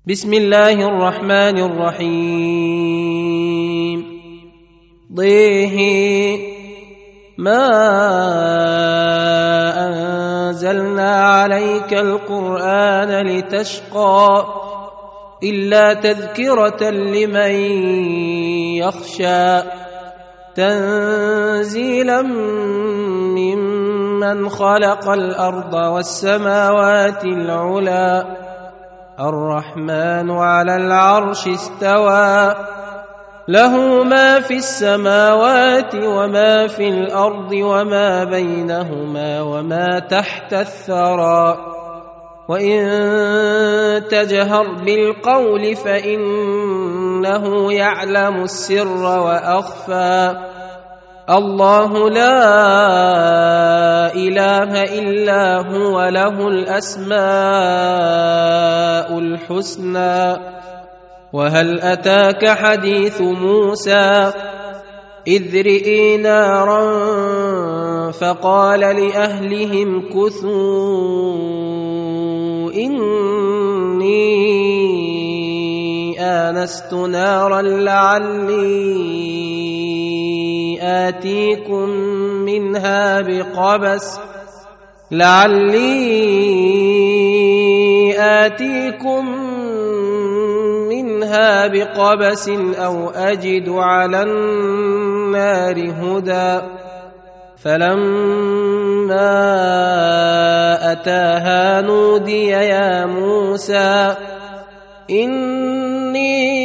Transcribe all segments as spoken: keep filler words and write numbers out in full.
بسم الله الرحمن الرحيم ضيه ما أنزلنا عليك القرآن لتشقى إلا تذكرة لمن يخشى تنزيلا ممن خلق الأرض والسماوات العلى الرحمن على العرش استوى له ما في السماوات وما في الأرض وما بينهما وما تحت الثرى وإن تجهر بالقول فإنه يعلم السر وأخفى الله لا إله إلا هو له الأسماء الحسنى وهل أتاك حديث موسى إذ رئي نارا فقال لأهلهم كثوا إني آنست نارا لعلي آتيكم منها بقبس لعلي آتيكم منها بقبس أو أجد على النار هدى فلما أتاها نودي يا موسى إني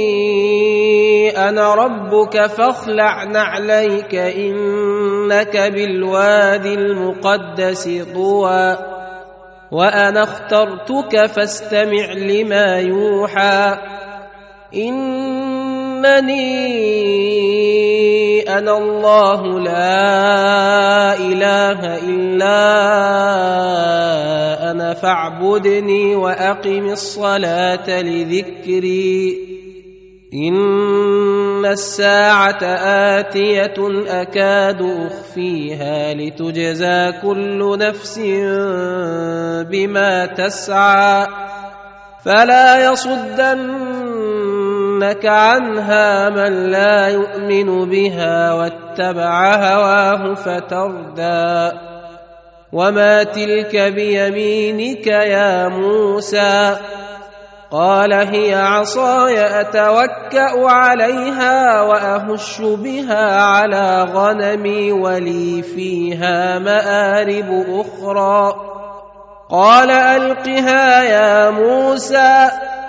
أنا ربك فاخلع نعليك إنك بالوادي المقدس طوى وأنا اخترتك فاستمع لما يوحى إنني أنا الله لا إله إلا أنا فاعبدني وأقم الصلاة لذكري إن الساعة آتية أكاد أخفيها لتجزى كل نفس بما تسعى فلا يصدنك عنها من لا يؤمن بها واتبع هواه فتردى وما تلك بيمينك يا موسى قال هي عصاي أتوكأ عليها وأهش بها على غنمي ولي فيها مآرب أخرى قال ألقها يا موسى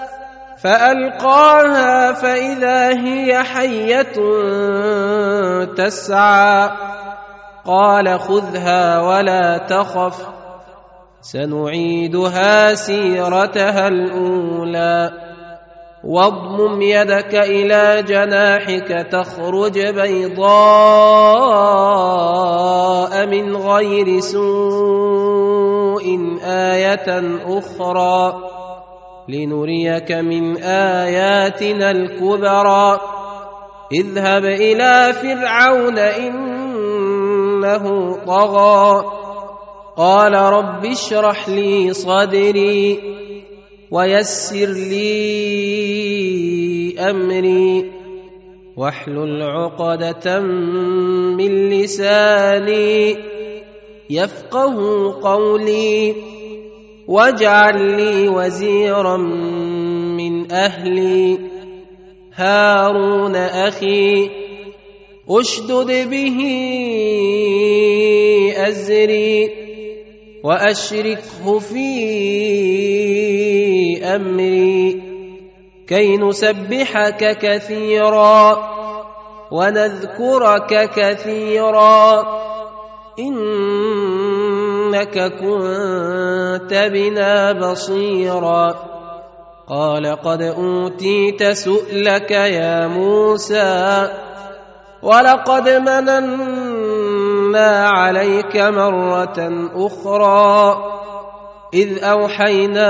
فألقاها فإذا هي حية تسعى قال خذها ولا تخف سنعيدها سيرتها الأولى واضمم يدك إلى جناحك تخرج بيضاء من غير سوء آية أخرى لنريك من آياتنا الكبرى اذهب إلى فرعون إنه طغى قال رب اشرح لي صدري ويسر لي أمري واحلل عقدة من لساني يفقه قولي واجعل لي وزيرا من أهلي هارون أخي أشدد به أزري وأشركه في أمري كي نسبحك كثيرا ونذكرك كثيرا إنك كنت بنا بصيرا قال قد أوتيت سؤلك يا موسى ولقد مننا عليك مرة أخرى إذ أوحينا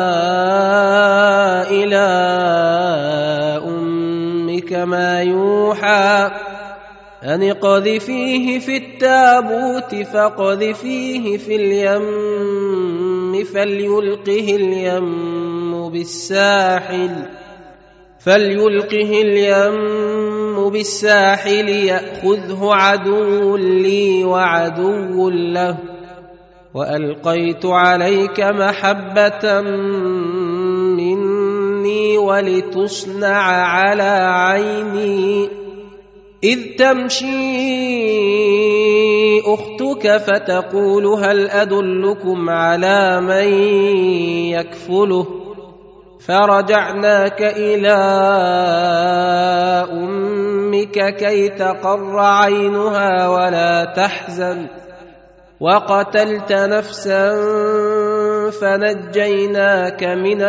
إلى أمك ما يوحى أن اقذفيه في التابوت فاقذفيه في اليم فليلقه اليم بالساحل فليلقه اليم بالساحل يأخذه عدو لي وعدو له وألقيت عليك محبة مني ولتصنع على عيني إذ تمشي أختك فتقول هل أدلكم على من يكفله فرجعناك إلى أمك كي تقر عينها ولا تحزن وقتلت نفسا فنجيناك من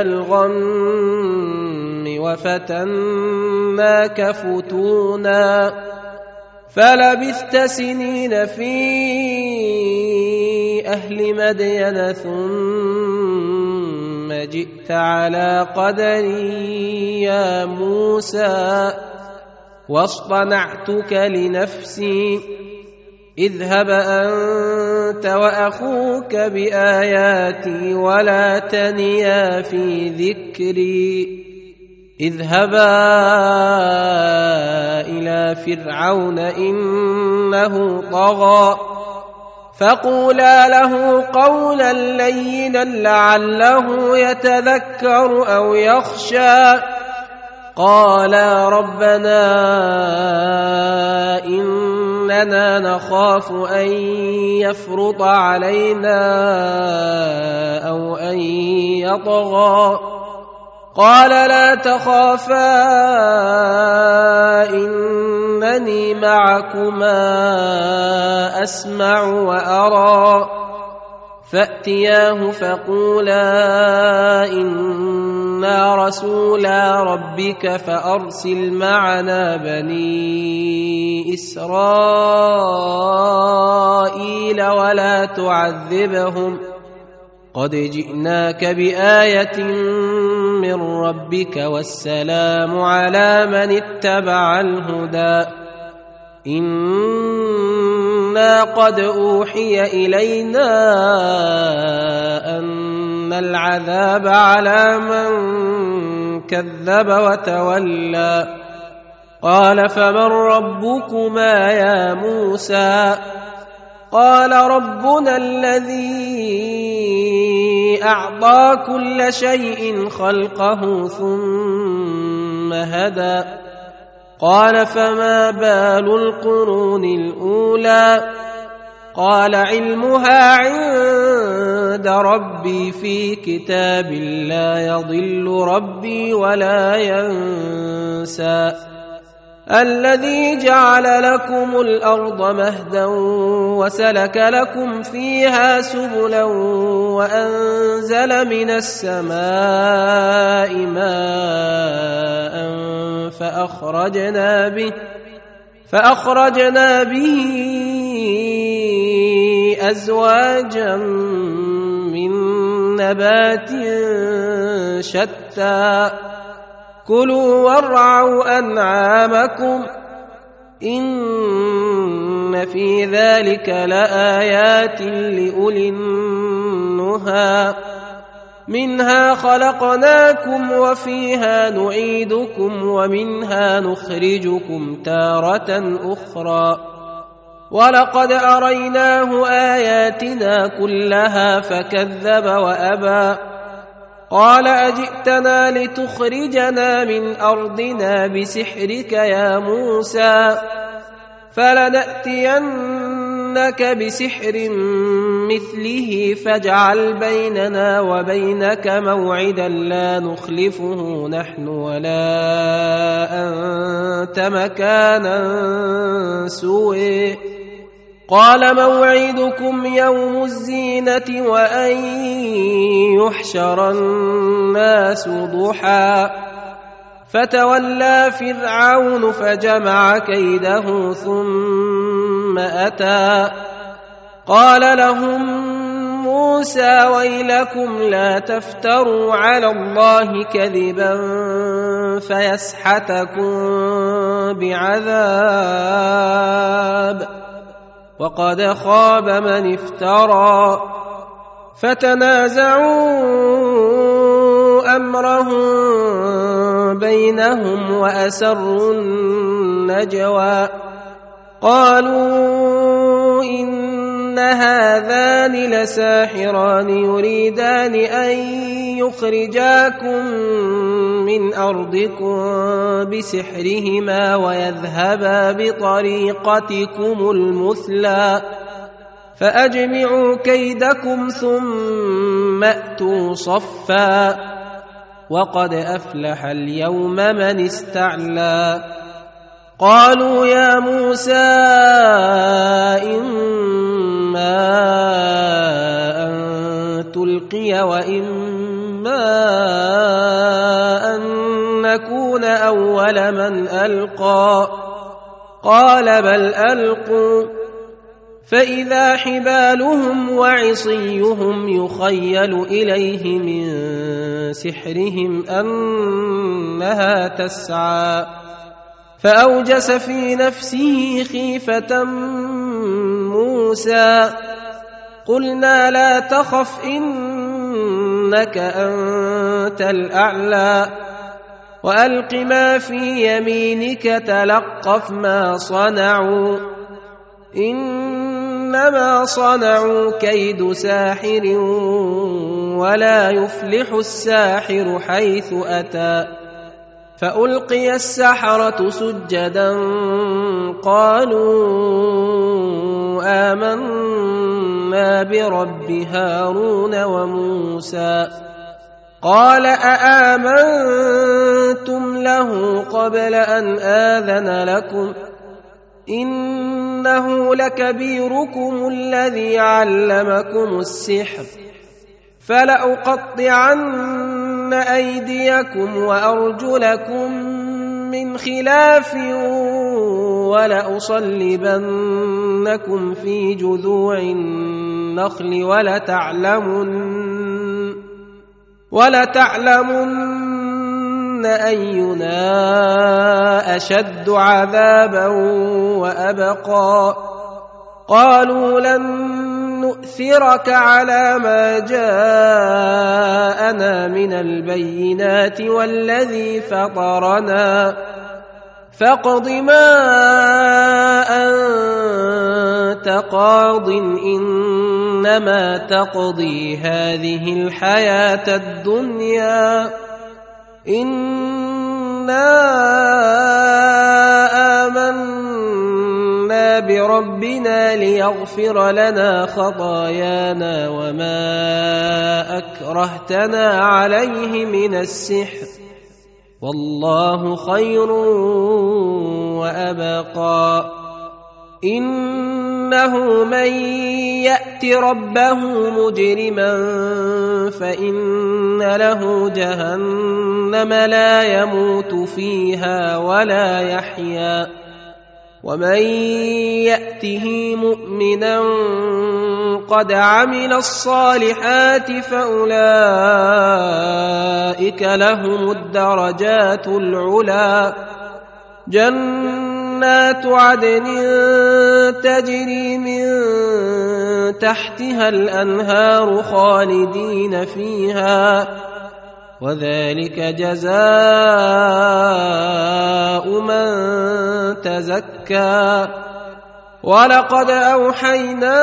الغم وفتناك فتونا فلبثت سنين في أهل مدين ثم جئت على قدري يا موسى واصطنعتك لنفسي اذهب أنت وأخوك بآياتي ولا تنيا في ذكري اذهبا إلى فرعون إنه طغى فقولا له قولا لينا لعله يتذكر أو يخشى قالا ربنا إننا نخاف أن يفرط علينا أو أن يطغى قال لا تخافا إنني معكما أسمع وأرى فأتياه فقولا إنا رسولا ربك فأرسل معنا بني إسرائيل ولا تعذبهم قد جئناك بآية من ربك والسلام على من اتبع الهدى إنا قد أوحي إلينا أن العذاب على من كذب وتولى قال فمن ربكما يا موسى قال ربنا الذي أعطى كل شيء خلقه ثم هدى قال فما بال القرون الأولى قال علمها عند ربي في كتاب لا يضل ربي ولا ينسى الذي جعل لكم الأرض مهدا وسلك لكم فيها سبلا وأنزل من السماء ماء فأخرجنا به فأخرجنا به أزواجا من نبات شتى كلوا وارعوا أنعامكم إن في ذلك لآيات لأولي النهى منها خلقناكم وفيها نعيدكم ومنها نخرجكم تارة أخرى ولقد أريناه آياتنا كلها فكذب وأبى قال أجئتنا لتخرجنا من أرضنا بسحرك يا موسى فلنأتينك بسحر مثله فاجعل بيننا وبينك موعدا لا نخلفه نحن ولا أنت مكانا سوء قال موعدكم يوم الزينة وأن يحشر الناس ضحى فتولى فرعون فجمع كيده ثم أتى قال لهم موسى ويلكم لا تفتروا على الله كذبا فيسحتكم بعذاب وقد خاب من افترى فتنازعوا أمرهم بينهم وأسروا النجوى قالوا إن هذان لساحران يريدان أن يخرجاكم من أرضكم بسحرهما ويذهبا بطريقتكم المثلى فأجمعوا كيدكم ثم أتوا صفا وقد أفلح اليوم من استعلى قالوا يا موسى إما أن تلقي وإما أن نكون أول من ألقى قال بل ألقوا فإذا حبالهم وعصيهم يخيل إليه من سحرهم أنها تسعى فأوجس في نفسه خيفة موسى قلنا لا تخف إنك أنت الأعلى وألق ما في يمينك تلقف ما صنعوا إنما صنعوا كيد ساحر ولا يفلح الساحر حيث أتى فألقي السحرة سجدا قالوا آمنا برب هارون وموسى قال أآمنتم له قبل أن آذن لكم إنه لكبيركم الذي علمكم السحر فلأقطعن أيديكم وأرجلكم من خلاف ولأصلبنكم في جذوع النخل ولتعلمن ولتعلمن أينا أشد عذابا وأبقى قالوا لن نؤثرك على ما جاءنا من البينات والذي فطرنا فاقض ما أنت قاض إنما تقضي هذه الحياة الدنيا إنا آمنا بربنا ليغفر لنا خطايانا وما أكرهتنا عليه من السحر والله خير وأبقى إنه من يأت ربه مجرما فإن له جهنم لا يموت فيها ولا يحيا ومن يأته مؤمنا قد عمل الصالحات فأولئك لهم الدرجات العلى جنات عدن تجري من تحتها الأنهار خالدين فيها وذلك جزاء من تزكى ولقد أوحينا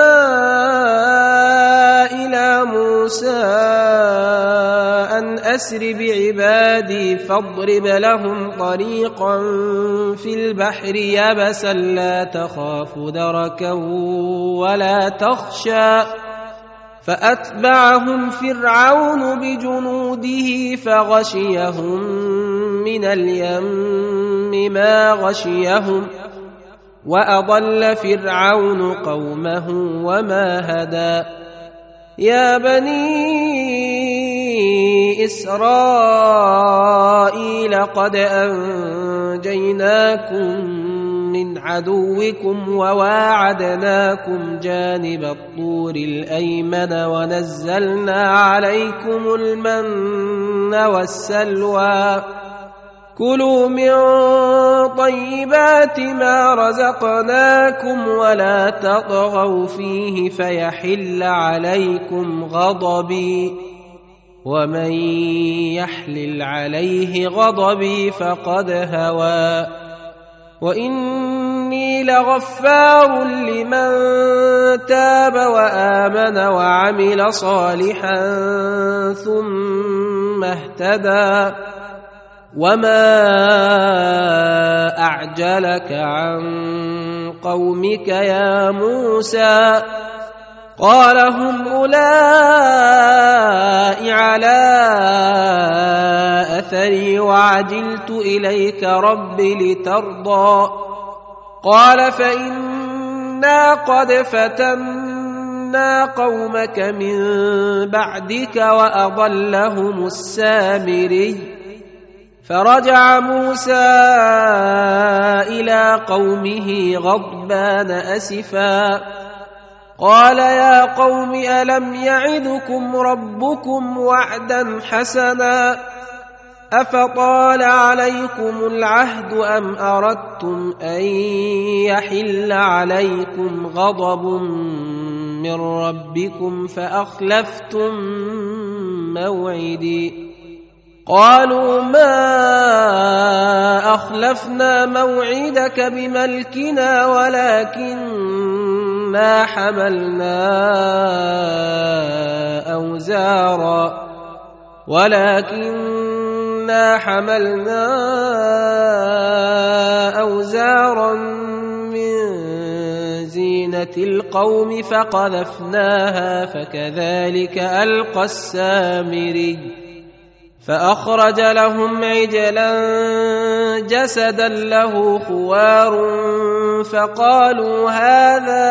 إلى موسى أن أسر بعبادي فاضرب لهم طريقا في البحر يبسا لا تخاف دركا ولا تخشى فأتبعهم فرعون بجنوده فغشيهم من اليم ما غشيهم وأضل فرعون قومه وما هدى يا بني إسرائيل قد أنجيناكم من عدوكم وواعدناكم جانب الطور الأيمن ونزلنا عليكم المن والسلوى كلوا من طيبات ما رزقناكم ولا تطغوا فيه فيحل عليكم غضبي ومن يحلل عليه غضبي فقد هوى وإني لغفار لمن تاب وآمن وعمل صالحا ثم اهتدى وما أعجلك عن قومك يا موسى قال هم أولئك على أثري وعجلت إليك رب لترضى قال فإنا قد فتنا قومك من بعدك وأضلهم السامري فرجع موسى إلى قومه غضبان أسفا قال يا قوم ألم يعدكم ربكم وعدا حسنا أفطال عليكم العهد أم أردتم أن يحل عليكم غضب من ربكم فأخلفتم موعدي قالوا ما أخلفنا موعدك بملكنا ولكننا حملنا أوزارا ولكننا حملنا أوزارا من زينة القوم فقذفناها فكذلك ألقى السامري فأخرج لهم عجلا جسدا له خوار فقالوا هذا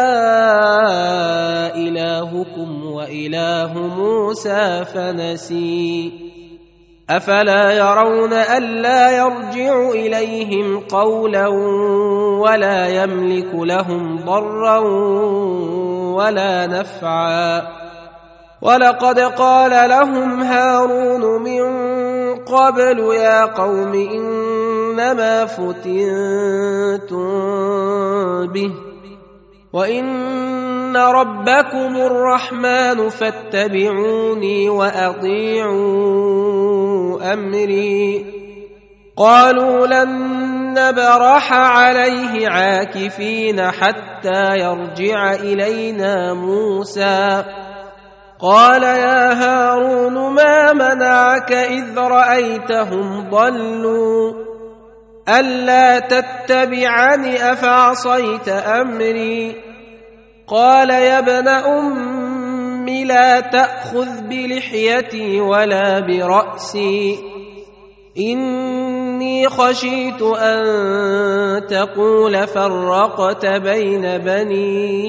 إلهكم وإله موسى فنسي أفلا يرون ألا يرجع إليهم قولا ولا يملك لهم ضرا ولا نفعا ولقد قال لهم هارون من قبل يا قوم إنما فتنتم به وإن ربكم الرحمن فاتبعوني وأطيعوا أمري قالوا لن نبرح عليه عاكفين حتى يرجع إلينا موسى قال يا هارون ما منعك إذ رأيتهم ضلوا ألا تتبعني أفعصيت أمري قال يا ابن أم لا تأخذ بلحيتي ولا برأسي إني خشيت أن تقول فرقت بين بني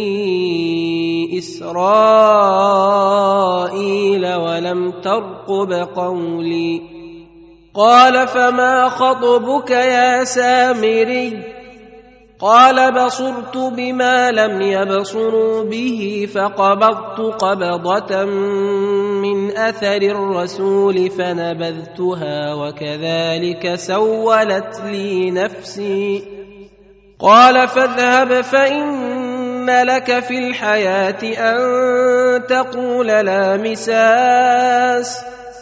إسرائيل ولم ترقب قولي قال فما خطبك يا سامري قال بصرت بما لم يبصروا به فقبضت قبضة من أثر الرسول فنبذتها وكذلك سولت لي نفسي قال فاذهب فإن لك في الحياة أن تقول لا مساس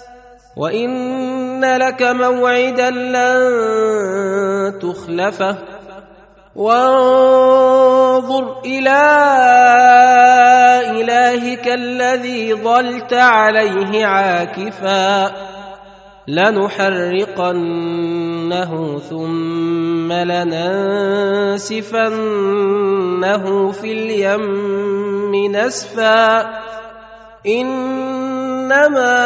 وإن لك موعدا لن تخلفه وانظر إلى إلهك الذي ظلت عليه عاكفا لنحرقنه ثم لننسفنه في اليم نسفا إنما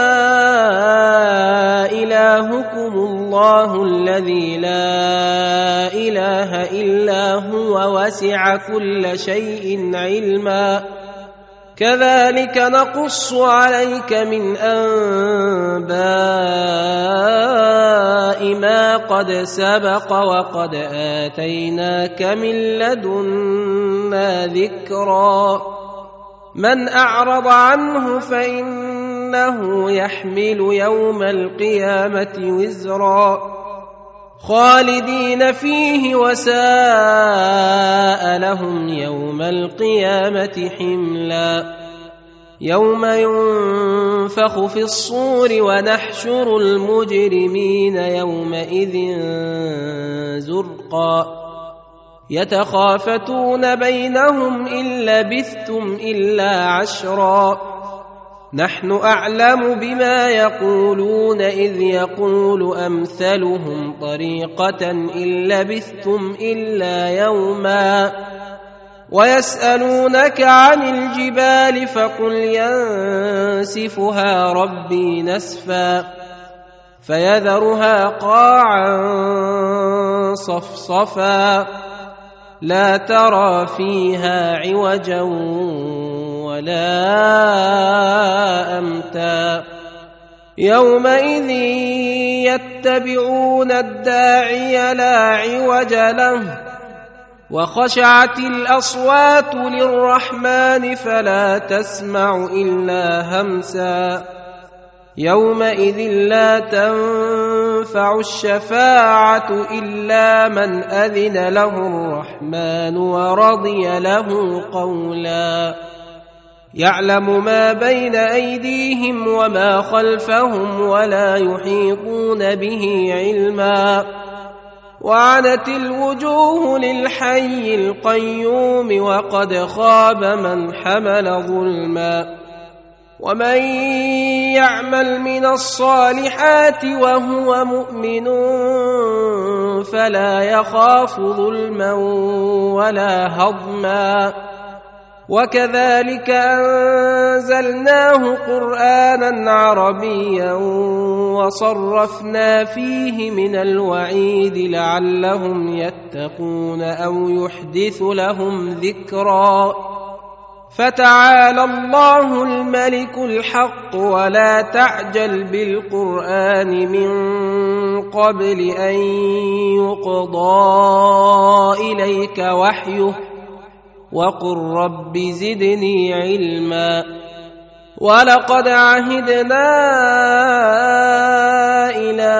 إلهكم الله الذي لا إله إلا هو وسع كل شيء علما كذلك نقص عليك من أنباء ما قد سبق وقد آتيناك من لدنا ذكرا من أعرض عنه فإنه يحمل يوم القيامة وزرا خالدين فيه وساء لهم يوم القيامة حملا يوم ينفخ في الصور ونحشر المجرمين يومئذ زرقا يتخافتون بينهم إن لبثتم إلا عشرا نحن أعلم بما يقولون إذ يقول أمثلهم طريقة إن لبثتم إلا يوما ويسألونك عن الجبال فقل ينسفها ربي نسفا فيذرها قاعا صفصفا لا ترى فيها عوجا ولا أمتا يومئذ يتبعون الداعي لا عوج له وخشعت الأصوات للرحمن فلا تسمع إلا همسا يومئذ لا تنفع الشفاعة إلا من أذن له الرحمن ورضي له قولا يعلم ما بين أيديهم وما خلفهم ولا يحيطون به علما وعنت الوجوه للحي القيوم وقد خاب من حمل ظلما ومن يعمل من الصالحات وهو مؤمن فلا يخاف ظلما ولا هضما وكذلك أنزلناه قرآنا عربيا وصرفنا فيه من الوعيد لعلهم يتقون أو يحدث لهم ذكرا فتعالى الله الملك الحق ولا تعجل بالقرآن من قبل أن يقضى إليك وحيه وقل رب زدني علما ولقد عهدنا إلى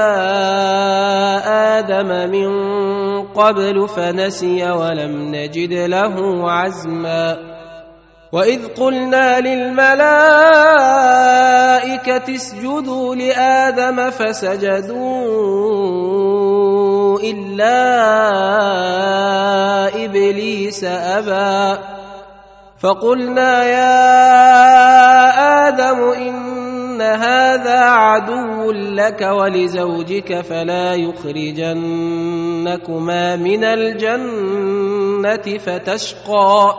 آدم من قبل فنسي ولم نجد له عزما وإذ قلنا للملائكة اسجدوا لآدم فسجدوا إلا إبليس أبى فقلنا يا آدم إن هذا عدو لك ولزوجك فلا يخرجنكما من الجنة فتشقى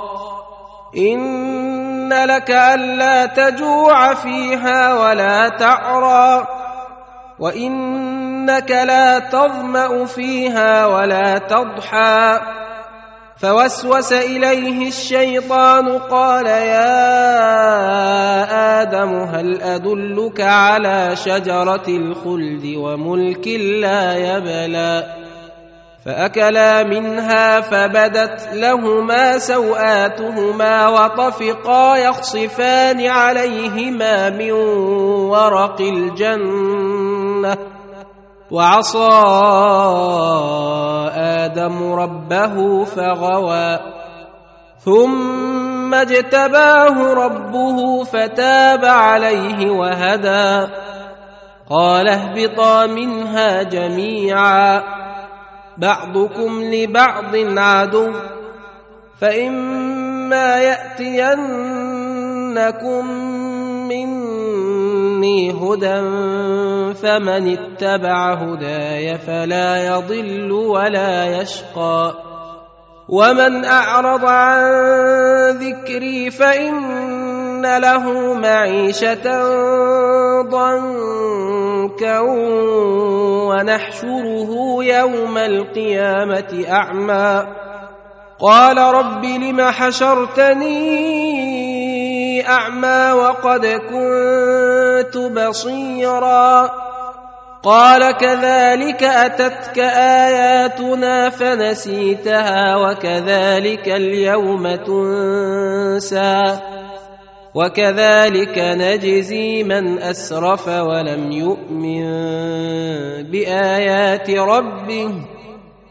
إن لك ألا تجوع فيها ولا تعرى وإنك لا تظمأ فيها ولا تضحى فوسوس إليه الشيطان قال يا آدم هل أدلك على شجرة الخلد وملك لا يبلى فأكلا منها فبدت لهما سوآتهما وطفقا يخصفان عليهما من ورق الجنة وعصى آدم ربه فغوى ثم اجتباه ربه فتاب عليه وهدى قال اهبطا منها جميعا بعضكم لبعض عدو فإما يأتينكم مني هدى فمن اتبع هداي فلا يضل ولا يشقى ومن أعرض عن ذكري فإن له معيشة ضنكا ونحشره يوم القيامة أعمى قال رب لم حشرتني أعمى وقد كنت بصيرا قال كذلك أتتك آياتنا فنسيتها وكذلك اليوم تنسى وكذلك نجزي من أسرف ولم يؤمن بآيات ربه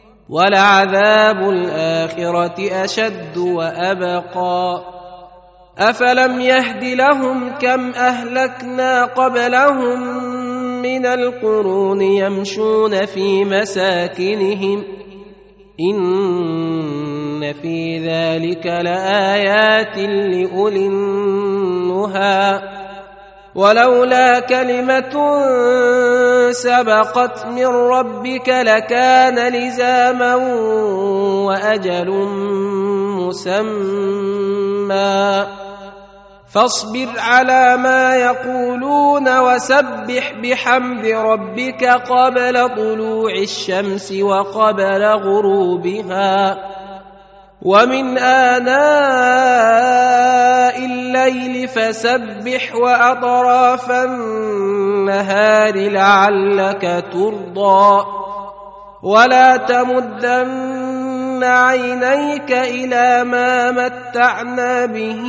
ولعذاب الآخرة أشد وأبقى أفلم يهد لهم كم أهلكنا قبلهم من القرون يمشون في مساكنهم إن في ذلك لآيات لأولي النهى ولولا كلمة سبقت من ربك لكان لزاما وأجل مسمى فاصبر على ما يقولون وسبح بحمد ربك قبل طلوع الشمس وقبل غروبها ومن آناء الليل فسبح وأطراف النهار لعلك ترضى ولا تمدن عينيك إلى ما متعنا به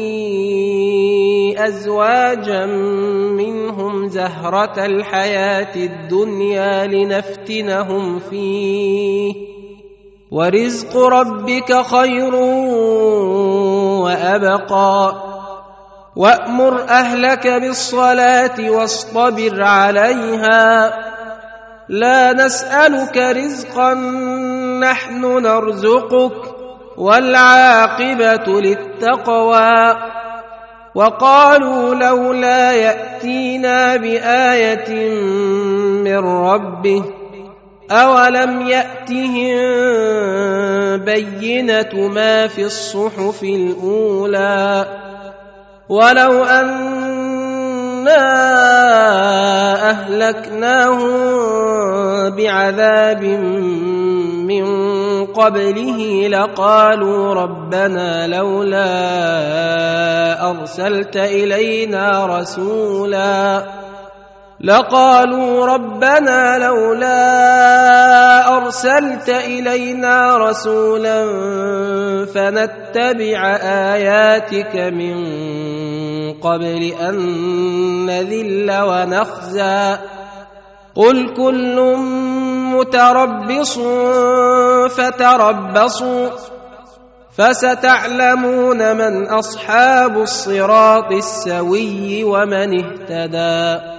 أزواجا منهم زهرة الحياة الدنيا لنفتنهم فيه ورزق ربك خير وأبقى وأمر أهلك بالصلاة واصطبر عليها لا نسألك رزقا نحن نرزقك والعاقبة للتقوى وقالوا لولا يأتينا بآية من ربه أولم يأتهم بينة ما في الصحف الأولى ولو أنا أهلكناهم بعذاب من قبله لقالوا ربنا لولا أرسلت إلينا رسولا لقالوا ربنا لولا أرسلت إلينا رسولا فنتبع آياتك من قبل أن نذل ونخزى قل كل متربص فتربصوا فستعلمون من أصحاب الصراط السوي ومن اهتدى.